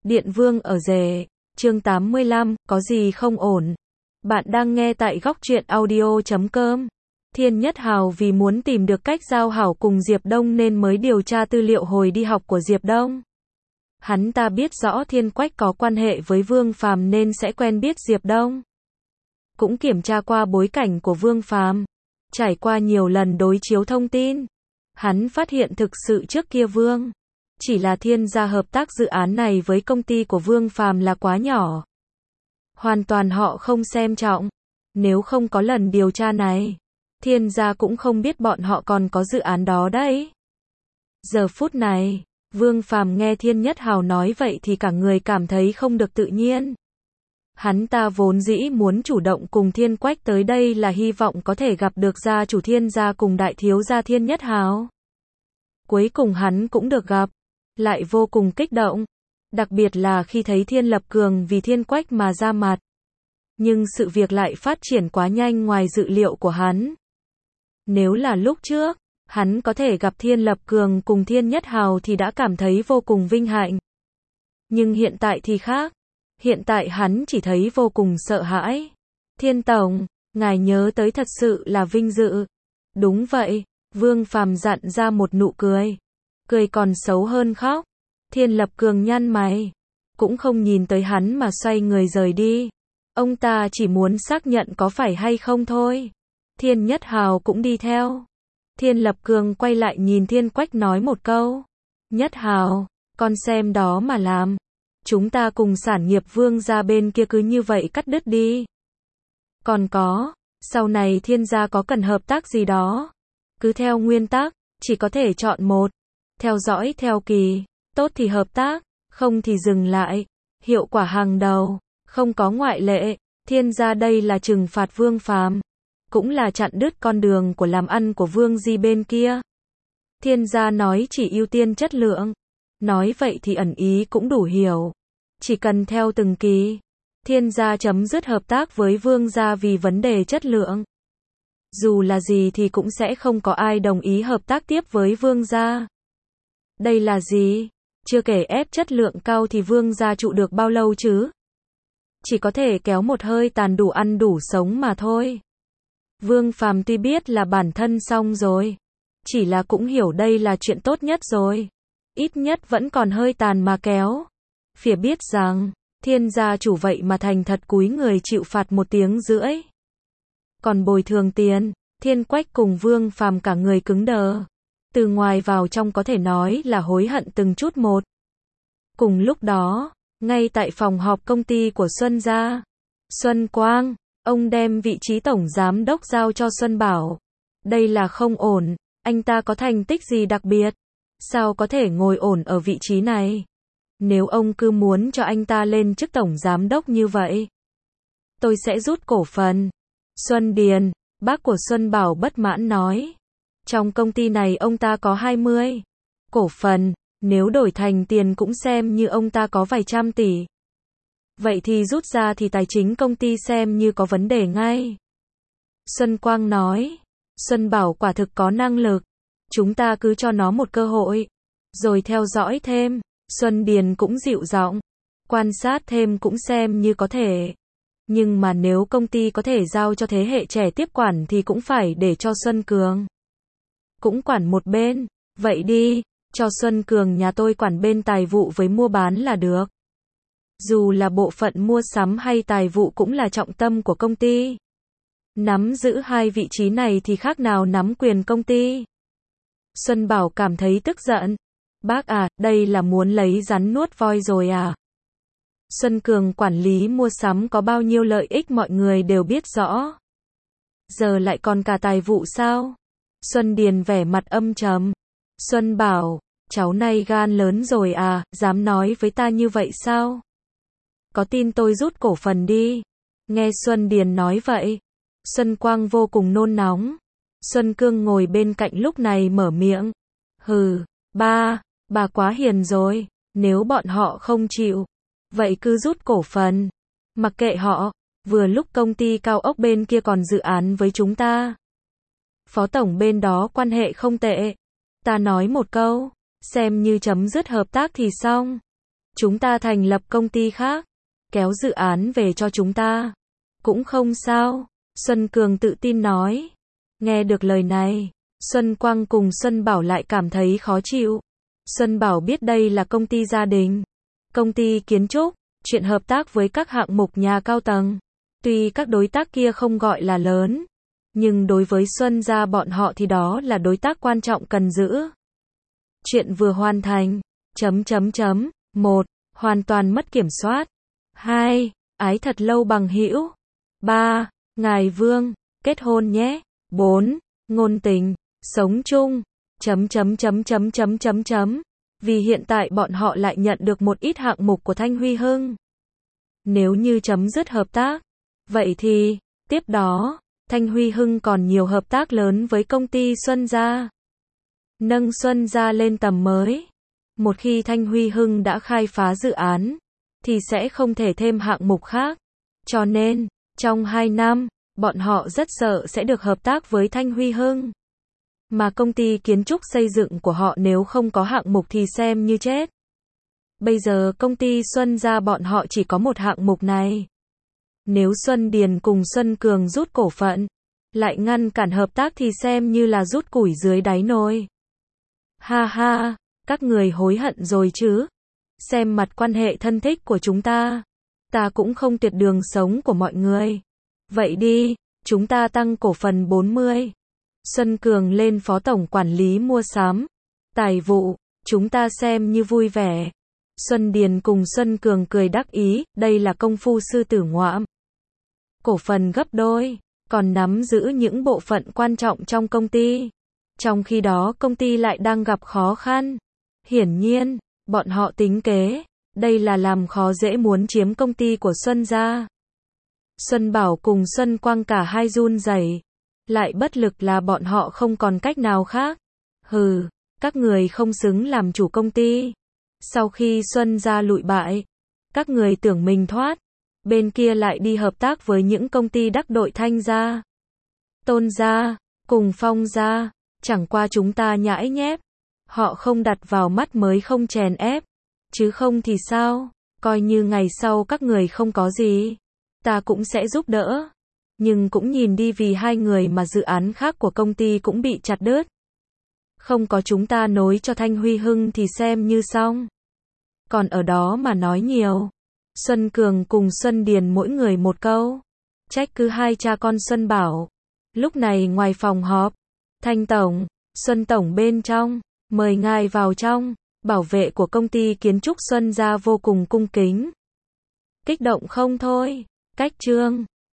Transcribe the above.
Điện Vương ở rể, chương 85, có gì không ổn? Bạn đang nghe tại góc truyện audio.com. Thiên Nhất Hào vì muốn tìm được cách giao hảo cùng Diệp Đông nên mới điều tra tư liệu hồi đi học của Diệp Đông. Hắn ta biết rõ Thiên Quách có quan hệ với Vương Phàm nên sẽ quen biết Diệp Đông. Cũng kiểm tra qua bối cảnh của Vương Phàm. Trải qua nhiều lần đối chiếu thông tin, hắn phát hiện thực sự trước kia Vương chỉ là Thiên gia hợp tác dự án này với công ty của Vương Phàm là quá nhỏ. Hoàn toàn họ không xem trọng. Nếu không có lần điều tra này, Thiên gia cũng không biết bọn họ còn có dự án đó đấy. Giờ phút này, Vương Phàm nghe Thiên Nhất Hào nói vậy thì cả người cảm thấy không được tự nhiên. Hắn ta vốn dĩ muốn chủ động cùng Thiên Quách tới đây là hy vọng có thể gặp được gia chủ Thiên gia cùng đại thiếu gia Thiên Nhất Hào. Cuối cùng hắn cũng được gặp, lại vô cùng kích động, đặc biệt là khi thấy Thiên Lập Cường vì Thiên Quách mà ra mặt. Nhưng sự việc lại phát triển quá nhanh ngoài dự liệu của hắn. Nếu là lúc trước, hắn có thể gặp Thiên Lập Cường cùng Thiên Nhất Hào thì đã cảm thấy vô cùng vinh hạnh. Nhưng hiện tại thì khác. Hiện tại hắn chỉ thấy vô cùng sợ hãi. Thiên Tổng, ngài nhớ tới thật sự là vinh dự. Đúng vậy, Vương Phàm dặn ra một nụ cười. Cười còn xấu hơn khóc. Thiên Lập Cường nhăn mày, cũng không nhìn tới hắn mà xoay người rời đi. Ông ta chỉ muốn xác nhận có phải hay không thôi. Thiên Nhất Hào cũng đi theo. Thiên Lập Cường quay lại nhìn Thiên Quách nói một câu. Nhất Hào, con xem đó mà làm. Chúng ta cùng sản nghiệp Vương gia bên kia cứ như vậy cắt đứt đi. Còn có, sau này Thiên gia có cần hợp tác gì đó, cứ theo nguyên tắc, chỉ có thể chọn một. Theo dõi theo kỳ, tốt thì hợp tác, không thì dừng lại. Hiệu quả hàng đầu, không có ngoại lệ. Thiên gia đây là trừng phạt Vương Phàm, cũng là chặn đứt con đường của làm ăn của Vương Di bên kia. Thiên gia nói chỉ ưu tiên chất lượng. Nói vậy thì ẩn ý cũng đủ hiểu. Chỉ cần theo từng kỳ, Thiên gia chấm dứt hợp tác với Vương gia vì vấn đề chất lượng. Dù là gì thì cũng sẽ không có ai đồng ý hợp tác tiếp với Vương gia. Đây là gì? Chưa kể ép chất lượng cao thì Vương gia trụ được bao lâu chứ? Chỉ có thể kéo một hơi tàn đủ ăn đủ sống mà thôi. Vương Phàm tuy biết là bản thân xong rồi, chỉ là cũng hiểu đây là chuyện tốt nhất rồi. Ít nhất vẫn còn hơi tàn mà kéo. Phía biết rằng, Thiên gia chủ vậy mà thành thật cúi người chịu phạt 1 tiếng rưỡi. Còn bồi thường tiền, Thiên Quách cùng Vương Phàm cả người cứng đờ. Từ ngoài vào trong có thể nói là hối hận từng chút một. Cùng lúc đó, ngay tại phòng họp công ty của Xuân gia, Xuân Quang, ông đem vị trí tổng giám đốc giao cho Xuân Bảo. Đây là không ổn, anh ta có thành tích gì đặc biệt? Sao có thể ngồi ổn ở vị trí này? Nếu ông cứ muốn cho anh ta lên chức tổng giám đốc như vậy, tôi sẽ rút cổ phần. Xuân Điền, bác của Xuân Bảo bất mãn nói. Trong công ty này ông ta có 20 cổ phần, nếu đổi thành tiền cũng xem như ông ta có vài trăm tỷ. Vậy thì rút ra thì tài chính công ty xem như có vấn đề ngay. Xuân Quang nói. Xuân Bảo quả thực có năng lực. Chúng ta cứ cho nó một cơ hội, rồi theo dõi thêm. Xuân Điền cũng dịu giọng. Quan sát thêm cũng xem như có thể. Nhưng mà nếu công ty có thể giao cho thế hệ trẻ tiếp quản thì cũng phải để cho Xuân Cường cũng quản một bên. Vậy đi, cho Xuân Cường nhà tôi quản bên tài vụ với mua bán là được. Dù là bộ phận mua sắm hay tài vụ cũng là trọng tâm của công ty. Nắm giữ 2 vị trí này thì khác nào nắm quyền công ty. Xuân Bảo cảm thấy tức giận. Bác à, đây là muốn lấy rắn nuốt voi rồi à? Xuân Cường quản lý mua sắm có bao nhiêu lợi ích mọi người đều biết rõ. Giờ lại còn cả tài vụ sao? Xuân Điền vẻ mặt âm trầm. Xuân Bảo, cháu này gan lớn rồi à, dám nói với ta như vậy sao? Có tin tôi rút cổ phần đi. Nghe Xuân Điền nói vậy, Xuân Quang vô cùng nôn nóng. Xuân Cương ngồi bên cạnh lúc này mở miệng. Hừ, bà quá hiền rồi, nếu bọn họ không chịu, vậy cứ rút cổ phần. Mặc kệ họ, vừa lúc công ty cao ốc bên kia còn dự án với chúng ta. Phó tổng bên đó quan hệ không tệ. Ta nói một câu, xem như chấm dứt hợp tác thì xong. Chúng ta thành lập công ty khác, kéo dự án về cho chúng ta. Cũng không sao, Xuân Cường tự tin nói. Nghe được lời này, Xuân Quang cùng Xuân Bảo lại cảm thấy khó chịu. Xuân Bảo biết đây là công ty gia đình, công ty kiến trúc, chuyện hợp tác với các hạng mục nhà cao tầng. Tuy các đối tác kia không gọi là lớn, nhưng đối với Xuân gia bọn họ thì đó là đối tác quan trọng cần giữ. Chuyện vừa hoàn thành. 1. Hoàn toàn mất kiểm soát. 2. Ái thật lâu bằng hữu. 3. Ngài Vương, kết hôn nhé. 4. Ngôn tình, sống chung. Vì hiện tại bọn họ lại nhận được một ít hạng mục của Thanh Huy Hưng. Nếu như chấm dứt hợp tác, vậy thì, tiếp đó, Thanh Huy Hưng còn nhiều hợp tác lớn với công ty Xuân gia. Nâng Xuân gia lên tầm mới. Một khi Thanh Huy Hưng đã khai phá dự án, thì sẽ không thể thêm hạng mục khác. Cho nên, trong 2 năm, bọn họ rất sợ sẽ được hợp tác với Thanh Huy Hưng. Mà công ty kiến trúc xây dựng của họ nếu không có hạng mục thì xem như chết. Bây giờ công ty Xuân gia bọn họ chỉ có một hạng mục này. Nếu Xuân Điền cùng Xuân Cường rút cổ phận, lại ngăn cản hợp tác thì xem như là rút củi dưới đáy nồi. Ha ha, các người hối hận rồi chứ? Xem mặt quan hệ thân thích của chúng ta cũng không tuyệt đường sống của mọi người. Vậy đi, chúng ta tăng cổ phần 40. Xuân Cường lên phó tổng quản lý mua sắm, tài vụ, chúng ta xem như vui vẻ. Xuân Điền cùng Xuân Cường cười đắc ý, đây là công phu sư tử ngoạm. Cổ phần gấp đôi, còn nắm giữ những bộ phận quan trọng trong công ty. Trong khi đó công ty lại đang gặp khó khăn. Hiển nhiên, bọn họ tính kế, đây là làm khó dễ muốn chiếm công ty của Xuân gia. Xuân Bảo cùng Xuân Quang cả hai run rẩy, lại bất lực là bọn họ không còn cách nào khác. Hừ, các người không xứng làm chủ công ty. Sau khi Xuân gia lụi bại, các người tưởng mình thoát, bên kia lại đi hợp tác với những công ty đắc đội Thanh gia, Tôn gia, cùng Phong gia, chẳng qua chúng ta nhãi nhép. Họ không đặt vào mắt mới không chèn ép, chứ không thì sao, coi như ngày sau các người không có gì, ta cũng sẽ giúp đỡ. Nhưng cũng nhìn đi, vì hai người mà dự án khác của công ty cũng bị chặt đứt. Không có chúng ta nối cho Thanh Huy Hưng thì xem như xong. Còn ở đó mà nói nhiều. Xuân Cường cùng Xuân Điền mỗi người một câu. Trách cứ hai cha con Xuân Bảo. Lúc này ngoài phòng họp, Thanh Tổng, Xuân Tổng bên trong, mời ngài vào trong. Bảo vệ của công ty kiến trúc Xuân gia vô cùng cung kính. Kích động không thôi. Cách chương